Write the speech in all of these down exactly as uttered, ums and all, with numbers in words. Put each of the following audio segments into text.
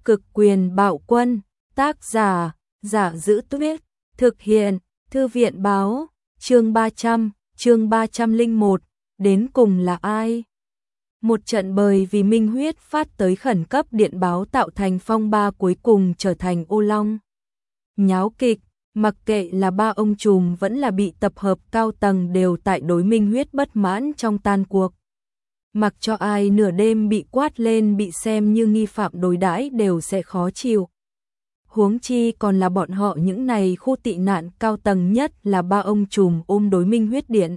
Cực quyền bạo quân, tác giả, Giả Giữ Tuyết, thực hiện, Thư viện báo, chương ba trăm, chương ba trăm lẻ một, đến cùng là ai? Một trận bởi vì minh huyết phát tới khẩn cấp điện báo tạo thành phong ba cuối cùng trở thành ô long. Nháo kịch, mặc kệ là ba ông trùm vẫn là bị tập hợp cao tầng đều tại đối minh huyết bất mãn trong tan cuộc. Mặc cho ai nửa đêm bị quát lên bị xem như nghi phạm đối đãi đều sẽ khó chịu. Huống chi còn là bọn họ những này khu tị nạn cao tầng nhất là ba ông trùm ôm đối minh huyết điện.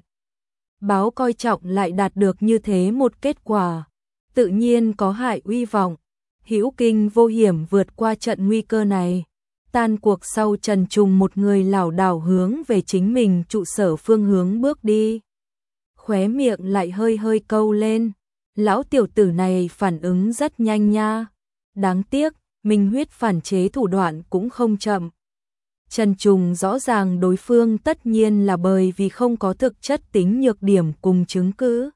Báo coi trọng lại đạt được như thế một kết quả, tự nhiên có hại uy vọng. Hữu Kinh vô hiểm vượt qua trận nguy cơ này. Tan cuộc sau Trần Trùng một người lảo đảo hướng về chính mình trụ sở phương hướng bước đi. Khóe miệng lại hơi hơi câu lên. Lão tiểu tử này phản ứng rất nhanh nha. Đáng tiếc, minh huyết phản chế thủ đoạn cũng không chậm. Trần Trùng rõ ràng đối phương tất nhiên là bởi vì không có thực chất tính nhược điểm cùng chứng cứ.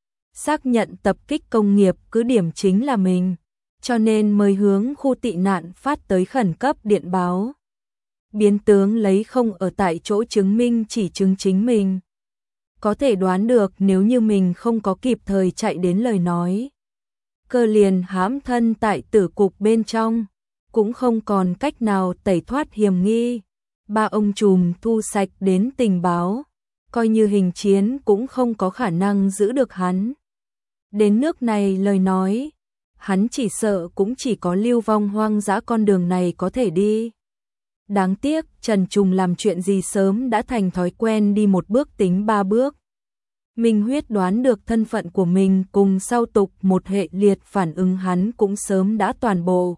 Xác nhận tập kích công nghiệp cứ điểm chính là mình, cho nên mới hướng khu tị nạn phát tới khẩn cấp điện báo. Biến tướng lấy không ở tại chỗ chứng minh chỉ chứng chính mình. Có thể đoán được nếu như mình không có kịp thời chạy đến lời nói. Cơ liền hãm thân tại tử cục bên trong, cũng không còn cách nào tẩy thoát hiểm nghi. Ba ông trùm thu sạch đến tình báo, coi như hình chiến cũng không có khả năng giữ được hắn. Đến nước này lời nói, hắn chỉ sợ cũng chỉ có lưu vong hoang dã con đường này có thể đi. Đáng tiếc Trần Trùng làm chuyện gì sớm đã thành thói quen đi một bước tính ba bước. Minh huyết đoán được thân phận của mình cùng sau tục một hệ liệt phản ứng hắn cũng sớm đã toàn bộ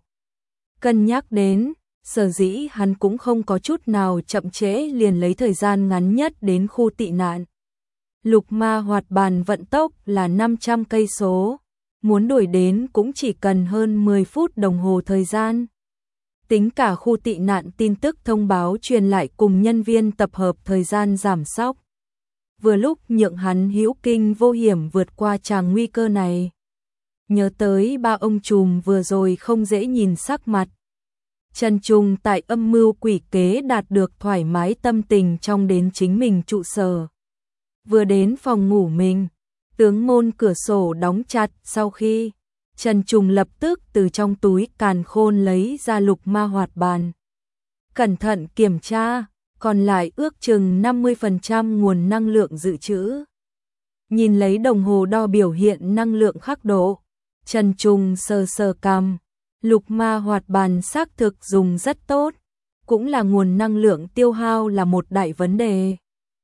cân nhắc đến, sở dĩ hắn cũng không có chút nào chậm trễ liền lấy thời gian ngắn nhất đến khu tị nạn. Lục ma hoạt bàn vận tốc là năm trăm cây số, muốn đuổi đến cũng chỉ cần hơn mười phút đồng hồ thời gian. Tính cả khu tị nạn tin tức thông báo truyền lại cùng nhân viên tập hợp thời gian giảm sóc. Vừa lúc nhượng hắn hữu kinh vô hiểm vượt qua tràng nguy cơ này. Nhớ tới ba ông trùm vừa rồi không dễ nhìn sắc mặt. Trần Trùng tại âm mưu quỷ kế đạt được thoải mái tâm tình trong đến chính mình trụ sở. Vừa đến phòng ngủ mình, tướng môn cửa sổ đóng chặt sau khi Trần Trùng lập tức từ trong túi càn khôn lấy ra lục ma hoạt bàn. Cẩn thận kiểm tra, còn lại ước chừng năm mươi phần trăm nguồn năng lượng dự trữ. Nhìn lấy đồng hồ đo biểu hiện năng lượng khắc độ, Trần Trùng sờ sờ cằm. Lục ma hoạt bàn xác thực dùng rất tốt, cũng là nguồn năng lượng tiêu hao là một đại vấn đề.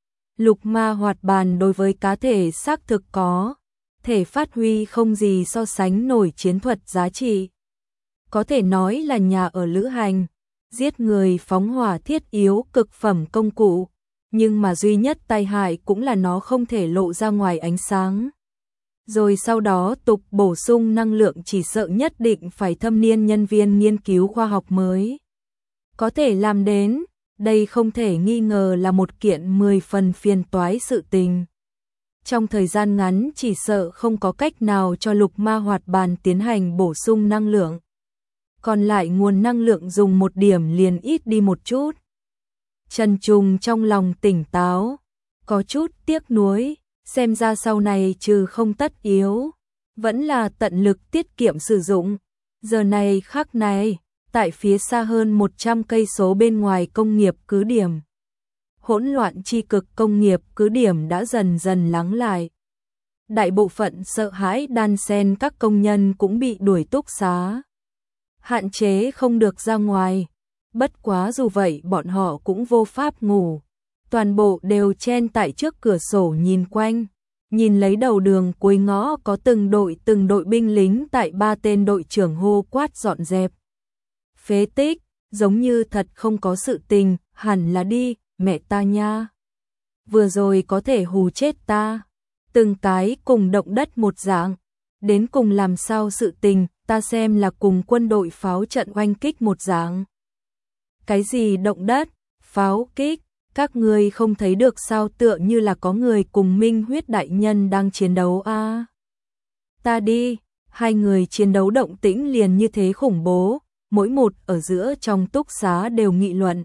Lục ma hoạt bàn đối với cá thể xác thực có thể phát huy không gì so sánh nổi chiến thuật giá trị. Có thể nói là nhà ở lữ hành, giết người phóng hỏa thiết yếu cực phẩm công cụ, nhưng mà duy nhất tai hại cũng là nó không thể lộ ra ngoài ánh sáng. Rồi sau đó tục bổ sung năng lượng chỉ sợ nhất định phải thâm niên nhân viên nghiên cứu khoa học mới có thể làm đến, đây không thể nghi ngờ là một kiện mười phần phiền toái sự tình. Trong thời gian ngắn chỉ sợ không có cách nào cho lục ma hoạt bàn tiến hành bổ sung năng lượng. Còn lại nguồn năng lượng dùng một điểm liền ít đi một chút. Trần Trùng trong lòng tỉnh táo, có chút tiếc nuối. Xem ra sau này trừ không tất yếu, vẫn là tận lực tiết kiệm sử dụng. Giờ này khắc này, tại phía xa hơn một trăm cây số bên ngoài công nghiệp cứ điểm. Hỗn loạn chi cực công nghiệp cứ điểm đã dần dần lắng lại. Đại bộ phận sợ hãi đan xen các công nhân cũng bị đuổi túc xá. Hạn chế không được ra ngoài. Bất quá dù vậy bọn họ cũng vô pháp ngủ. Toàn bộ đều chen tại trước cửa sổ nhìn quanh, nhìn lấy đầu đường cuối ngõ có từng đội từng đội binh lính tại ba tên đội trưởng hô quát dọn dẹp. Phế tích, giống như thật không có sự tình, hẳn là đi, mẹ ta nha. Vừa rồi có thể hù chết ta, từng cái cùng động đất một dạng, đến cùng làm sao sự tình, ta xem là cùng quân đội pháo trận oanh kích một dạng. Cái gì động đất, pháo kích? Các người không thấy được sao tựa như là có người cùng minh huyết đại nhân đang chiến đấu a à? Ta đi, hai người chiến đấu động tĩnh liền như thế khủng bố, mỗi một ở giữa trong túc xá đều nghị luận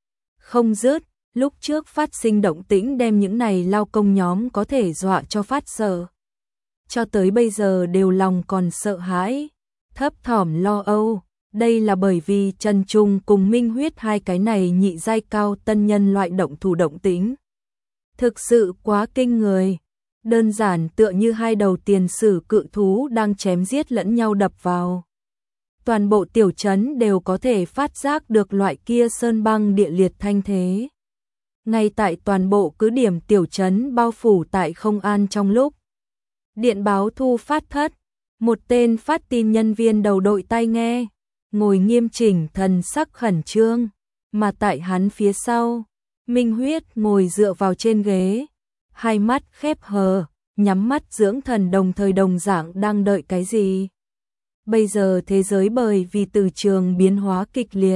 không dứt, lúc trước phát sinh động tĩnh đem những này lao công nhóm có thể dọa cho phát sợ. Cho tới bây giờ đều lòng còn sợ hãi, thấp thỏm lo âu, đây là bởi vì Trần Trung cùng Minh Huyết hai cái này nhị giai cao tân nhân loại động thủ động tĩnh. Thực sự quá kinh người, đơn giản tựa như hai đầu tiền sử cự thú đang chém giết lẫn nhau đập vào. Toàn bộ tiểu trấn đều có thể phát giác được loại kia sơn băng địa liệt thanh thế. Ngay tại toàn bộ cứ điểm tiểu trấn bao phủ tại không an trong lúc điện báo thu phát thất, một tên phát tin nhân viên đầu đội tai nghe, ngồi nghiêm chỉnh thần sắc khẩn trương, mà tại hắn phía sau, Minh Huyết ngồi dựa vào trên ghế, hai mắt khép hờ, nhắm mắt dưỡng thần đồng thời đồng dạng đang đợi cái gì. Bây giờ thế giới bởi vì từ trường biến hóa kịch liệt,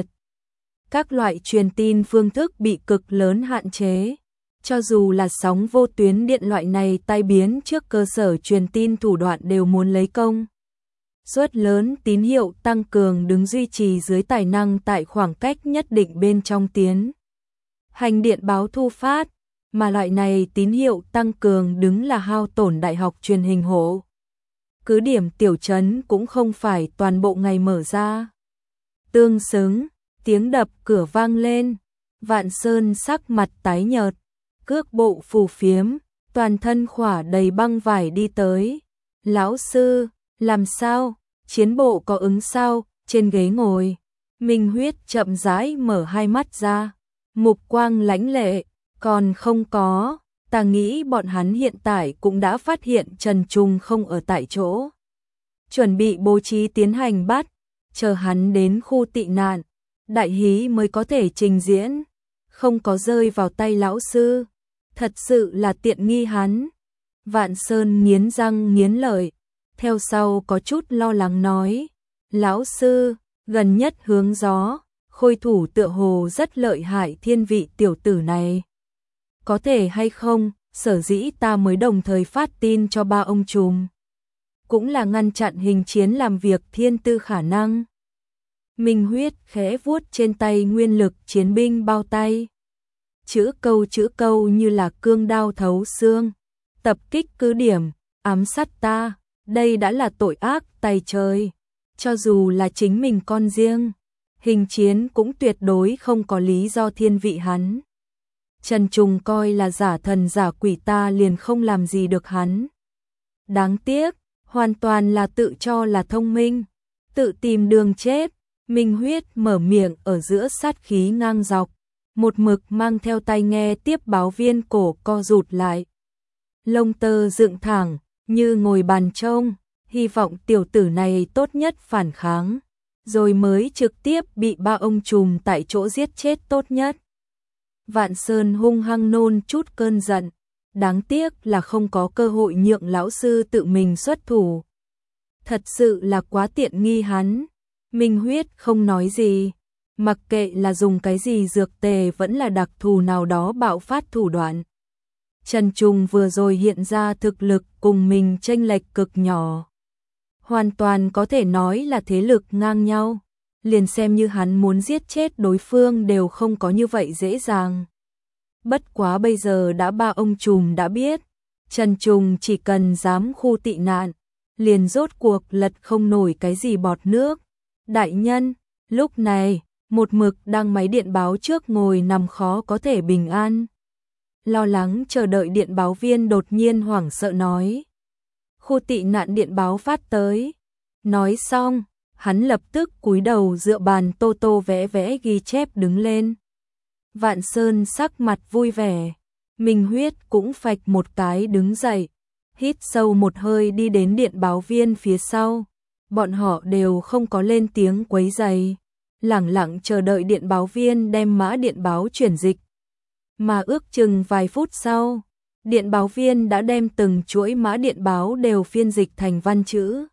các loại truyền tin phương thức bị cực lớn hạn chế. Cho dù là sóng vô tuyến điện loại này tai biến trước cơ sở truyền tin thủ đoạn đều muốn lấy công suất lớn tín hiệu tăng cường đứng duy trì dưới tài năng tại khoảng cách nhất định bên trong tiến hành điện báo thu phát, mà loại này tín hiệu tăng cường đứng là hao tổn đại học truyền hình hộ. Cứ điểm tiểu trấn cũng không phải toàn bộ ngày mở ra. Tương xứng, tiếng đập cửa vang lên, Vạn Sơn sắc mặt tái nhợt, cước bộ phù phiếm, toàn thân khỏa đầy băng vải đi tới. Lão sư, làm sao? Chiến bộ có ứng sao? Trên ghế ngồi, Minh Huyết chậm rãi mở hai mắt ra, mục quang lãnh lệ, còn không có, ta nghĩ bọn hắn hiện tại cũng đã phát hiện Trần Trung không ở tại chỗ. Chuẩn bị bố trí tiến hành bắt, chờ hắn đến khu tị nạn, đại hí mới có thể trình diễn, không có rơi vào tay lão sư. Thật sự là tiện nghi hắn. Vạn Sơn nghiến răng nghiến lợi, theo sau có chút lo lắng nói, lão sư, gần nhất hướng gió, khôi thủ tựa hồ rất lợi hại thiên vị tiểu tử này. Có thể hay không, sở dĩ ta mới đồng thời phát tin cho ba ông trùm. Cũng là ngăn chặn hình chiến làm việc thiên tư khả năng. Minh Huyết khẽ vuốt trên tay nguyên lực chiến binh bao tay. Chữ câu chữ câu như là cương đao thấu xương, tập kích cứ điểm, ám sát ta, đây đã là tội ác tày trời. Cho dù là chính mình con riêng, hình chiến cũng tuyệt đối không có lý do thiên vị hắn. Trần Trung coi là giả thần giả quỷ ta liền không làm gì được hắn. Đáng tiếc, hoàn toàn là tự cho là thông minh, tự tìm đường chết. Minh Huyết mở miệng ở giữa sát khí ngang dọc, một mực mang theo tai nghe tiếp báo viên cổ co rụt lại. Lông tơ dựng thẳng, như ngồi bàn trông, hy vọng tiểu tử này tốt nhất phản kháng, rồi mới trực tiếp bị ba ông trùm tại chỗ giết chết tốt nhất. Vạn Sơn hung hăng nôn chút cơn giận, đáng tiếc là không có cơ hội nhượng lão sư tự mình xuất thủ. Thật sự là quá tiện nghi hắn. Minh Huyết không nói gì, mặc kệ là dùng cái gì dược tề vẫn là đặc thù nào đó bạo phát thủ đoạn. Trần Trung vừa rồi hiện ra thực lực cùng mình chênh lệch cực nhỏ. Hoàn toàn có thể nói là thế lực ngang nhau, liền xem như hắn muốn giết chết đối phương đều không có như vậy dễ dàng. Bất quá bây giờ đã ba ông trùm đã biết, Trần Trung chỉ cần dám khu tị nạn, liền rốt cuộc lật không nổi cái gì bọt nước. Đại nhân, lúc này, một mực đang máy điện báo trước ngồi nằm khó có thể bình an. Lo lắng chờ đợi điện báo viên đột nhiên hoảng sợ nói. Khu tị nạn điện báo phát tới. Nói xong, hắn lập tức cúi đầu dựa bàn tô tô vẽ vẽ ghi chép đứng lên. Vạn Sơn sắc mặt vui vẻ. Minh Huyết cũng phạch một cái đứng dậy. Hít sâu một hơi đi đến điện báo viên phía sau. Bọn họ đều không có lên tiếng quấy rầy, lẳng lặng chờ đợi điện báo viên đem mã điện báo chuyển dịch. Mà ước chừng vài phút sau, điện báo viên đã đem từng chuỗi mã điện báo đều phiên dịch thành văn chữ.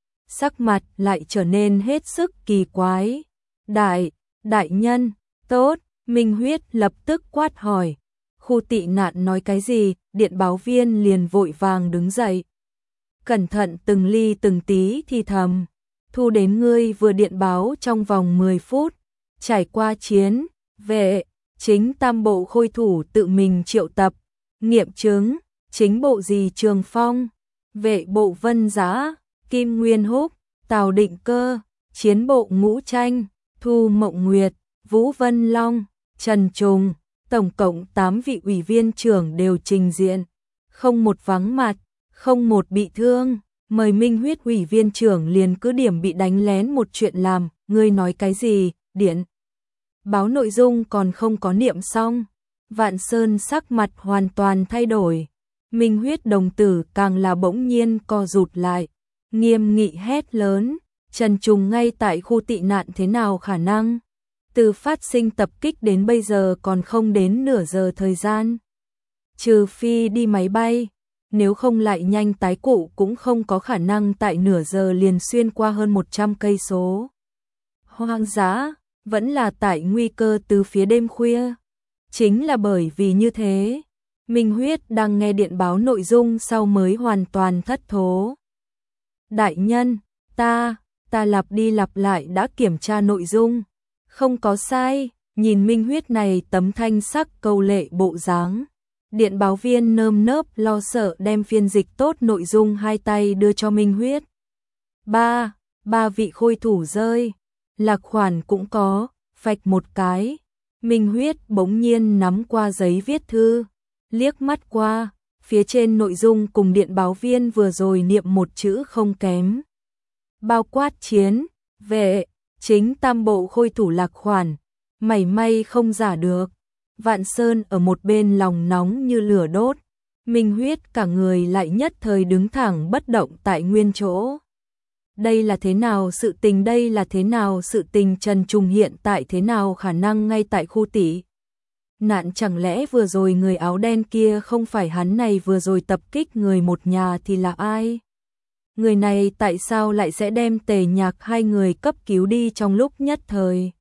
Sắc mặt lại trở nên hết sức kỳ quái. Đại, đại nhân, tốt, Minh Huyết lập tức quát hỏi. Khu tị nạn nói cái gì? Điện báo viên liền vội vàng đứng dậy. Cẩn thận từng ly từng tí thì thầm. thu đến ngươi vừa điện báo trong vòng mười phút, trải qua chiến, vệ, chính tam bộ khôi thủ tự mình triệu tập, nghiệm chứng, chính bộ gì Trường Phong, vệ bộ Vân Giá, Kim Nguyên Húc, Tào Định Cơ, chiến bộ Ngũ Tranh, Thu Mộng Nguyệt, Vũ Vân Long, Trần Trùng, tổng cộng tám vị ủy viên trưởng đều trình diện, không một vắng mặt, không một bị thương. Mời Minh Huyết ủy viên trưởng liền cứ điểm bị đánh lén một chuyện làm, ngươi nói cái gì, điện. Báo nội dung còn không có niệm xong, Vạn Sơn sắc mặt hoàn toàn thay đổi. Minh Huyết đồng tử càng là bỗng nhiên co rụt lại, nghiêm nghị hét lớn, Trần Trùng ngay tại khu tị nạn thế nào khả năng? Từ phát sinh tập kích đến bây giờ còn không đến nửa giờ thời gian. Trừ phi đi máy bay, nếu không lại nhanh tái cụ cũng không có khả năng tại nửa giờ liền xuyên qua hơn một trăm cây số. Hoang dã, vẫn là tại nguy cơ từ phía đêm khuya. Chính là bởi vì như thế, Minh Huyết đang nghe điện báo nội dung sau mới hoàn toàn thất thố. Đại nhân, ta, ta lặp đi lặp lại đã kiểm tra nội dung, không có sai, nhìn Minh Huyết này tấm thanh sắc câu lệ bộ dáng. Điện báo viên nơm nớp lo sợ đem phiên dịch tốt nội dung hai tay đưa cho Minh Huyết. Ba, ba vị khôi thủ rơi, Lạc Khoản cũng có, phạch một cái. Minh Huyết bỗng nhiên nắm qua giấy viết thư, liếc mắt qua, phía trên nội dung cùng điện báo viên vừa rồi niệm một chữ không kém. Bao quát chiến, vệ, chính tam bộ khôi thủ Lạc Khoản, mảy may không giả được. Vạn Sơn ở một bên lòng nóng như lửa đốt, Minh Huyết cả người lại nhất thời đứng thẳng bất động tại nguyên chỗ. Đây là thế nào sự tình, đây là thế nào sự tình, Trần Trùng hiện tại thế nào khả năng ngay tại khu tị nạn, chẳng lẽ vừa rồi người áo đen kia không phải hắn này vừa rồi tập kích người một nhà thì là ai? Người này tại sao lại sẽ đem Tề Nhạc hai người cấp cứu đi trong lúc nhất thời?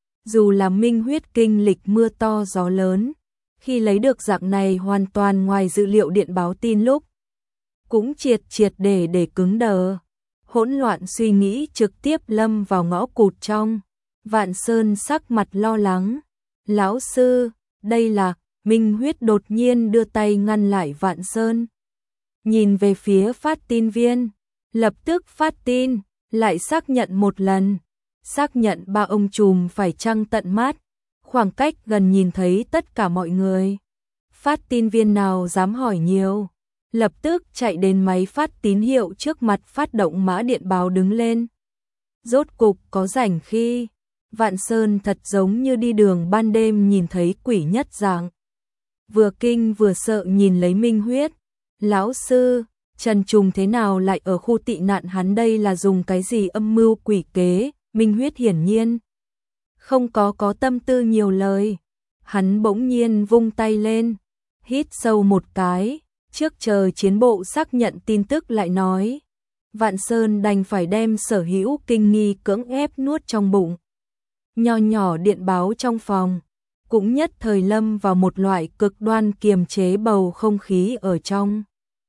Dù là Minh Huyết kinh lịch mưa to gió lớn, khi lấy được dạng này hoàn toàn ngoài dự liệu điện báo tin lúc, cũng triệt triệt để để cứng đờ, hỗn loạn suy nghĩ trực tiếp lâm vào ngõ cụt trong. Vạn Sơn sắc mặt lo lắng, lão sư, đây là, Minh Huyết đột nhiên đưa tay ngăn lại Vạn Sơn. Nhìn về phía phát tin viên, lập tức phát tin, lại xác nhận một lần. Xác nhận ba ông trùm phải chăng tận mắt, khoảng cách gần nhìn thấy tất cả mọi người. Phát tin viên nào dám hỏi nhiều, lập tức chạy đến máy phát tín hiệu trước mặt phát động mã điện báo đứng lên. Rốt cục có rảnh khi, Vạn Sơn thật giống như đi đường ban đêm nhìn thấy quỷ nhất dạng. Vừa kinh vừa sợ nhìn lấy Minh Huyết, lão sư, Trần Trùng thế nào lại ở khu tị nạn, hắn đây là dùng cái gì âm mưu quỷ kế? Minh Huyết hiển nhiên không có có tâm tư nhiều lời, hắn bỗng nhiên vung tay lên, hít sâu một cái, trước chờ chiến bộ xác nhận tin tức lại nói. Vạn Sơn đành phải đem sở hữu kinh nghi cưỡng ép nuốt trong bụng. Nho nhỏ điện báo trong phòng, cũng nhất thời lâm vào một loại cực đoan kiềm chế bầu không khí ở trong.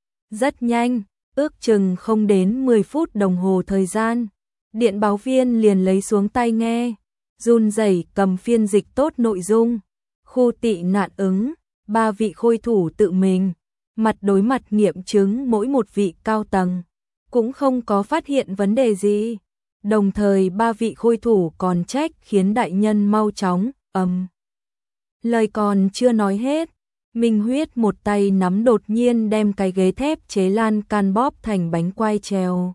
Rất nhanh, ước chừng không đến mười phút đồng hồ thời gian, điện báo viên liền lấy xuống tai nghe, run rẩy cầm phiên dịch tốt nội dung. Khu tị nạn ứng, ba vị khôi thủ tự mình, mặt đối mặt nghiệm chứng mỗi một vị cao tầng, cũng không có phát hiện vấn đề gì. Đồng thời ba vị khôi thủ còn trách khiến đại nhân mau chóng, ầm. Lời còn chưa nói hết, Minh Huyết một tay nắm đột nhiên đem cái ghế thép chế lan can bóp thành bánh quai treo.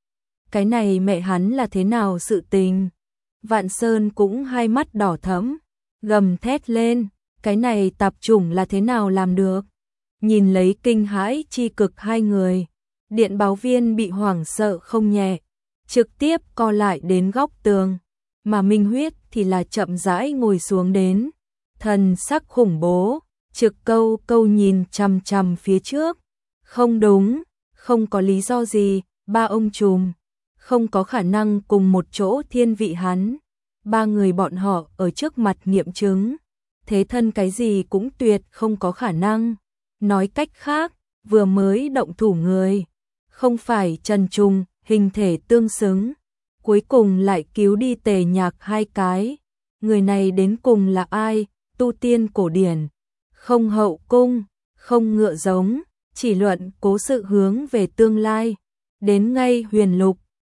Cái này mẹ hắn là thế nào sự tình? Vạn Sơn cũng hai mắt đỏ thẫm, gầm thét lên, cái này tạp chủng là thế nào làm được? Nhìn lấy kinh hãi chi cực hai người, điện báo viên bị hoảng sợ không nhẹ, trực tiếp co lại đến góc tường, mà Minh Huyết thì là chậm rãi ngồi xuống đến, thần sắc khủng bố, trực câu câu nhìn chằm chằm phía trước. Không đúng, không có lý do gì, ba ông trùm không có khả năng cùng một chỗ thiên vị hắn. Ba người bọn họ ở trước mặt nghiệm chứng, thế thân cái gì cũng tuyệt không có khả năng. Nói cách khác, vừa mới động thủ người, không phải Trần Trùng, hình thể tương xứng, cuối cùng lại cứu đi Tề Nhạc hai cái. Người này đến cùng là ai? Tu tiên cổ điển, không hậu cung, không ngựa giống, chỉ luận cố sự hướng về tương lai. Đến ngay huyền lục,